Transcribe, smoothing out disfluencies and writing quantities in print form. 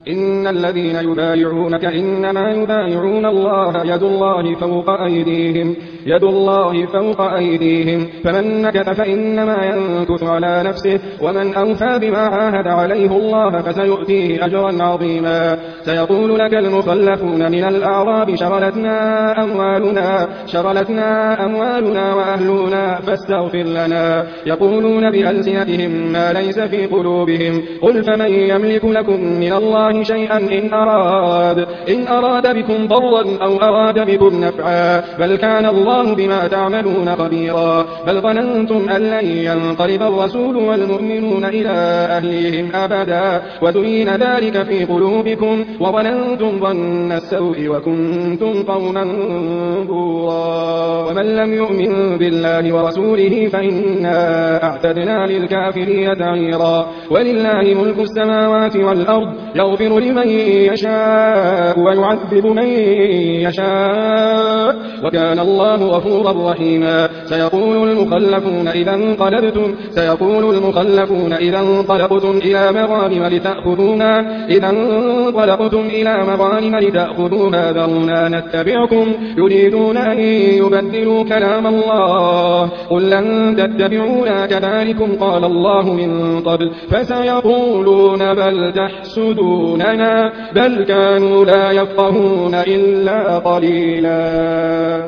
إن الذين يبايعونك إنما يبايعون الله يد الله فوق أيديهم فمن نكث فإنما ينكث على نفسه ومن أوفى بما عاهد عليه الله فسيؤتيه أجرا عظيما. سيقول لك المخلفون من الأعراب شغلتنا أموالنا وأهلنا فاستغفر لنا يقولون بألسنتهم ما ليس في قلوبهم قل فمن يملك لكم من الله شيئا إن أراد بكم ضرا أو أراد بكم نفعا بل كان الله بما تعملون خبيرا. بل ظننتم أن لن ينقلب الرسول والمؤمنون إلى أهليهم أبدا وزين ذلك في قلوبكم وظننتم ظن السوء وكنتم قوما بورا. ومن لم يؤمن بالله ورسوله فإنا أعتدنا للكافرين سعيرا. ولله ملك السماوات والأرض يغفر لمن يشاء ويعذب من يشاء وكان الله غفورا رحيما. سيقول المخلفون إذا انطلقتم إلى مغانم لتأخذوها ذرونا نتبعكم يريدون أن يبدلوا كلام الله قل لن تتبعونا كذلكم قال الله من قبل فسيقولون بل تحسدوننا بل كانوا لا يفقهون إلا قليلا.